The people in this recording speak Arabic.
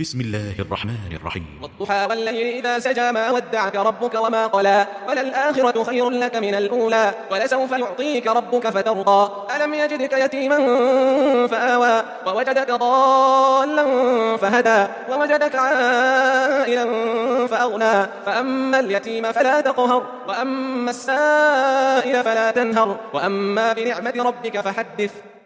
بسم الله الرحمن الرحيم. والضحى والليل إذا سجى ما ودعك ربك وما قلى وللآخرة خير لك من الأولى ولسوف يعطيك ربك فترضى ألم يجدك يتيما فآوى ووجدك ضالا فهدى ووجدك عائلا فأغنى فأما اليتيم فلا تقهر وأما السائل فلا تنهر وأما بنعمة ربك فحدث.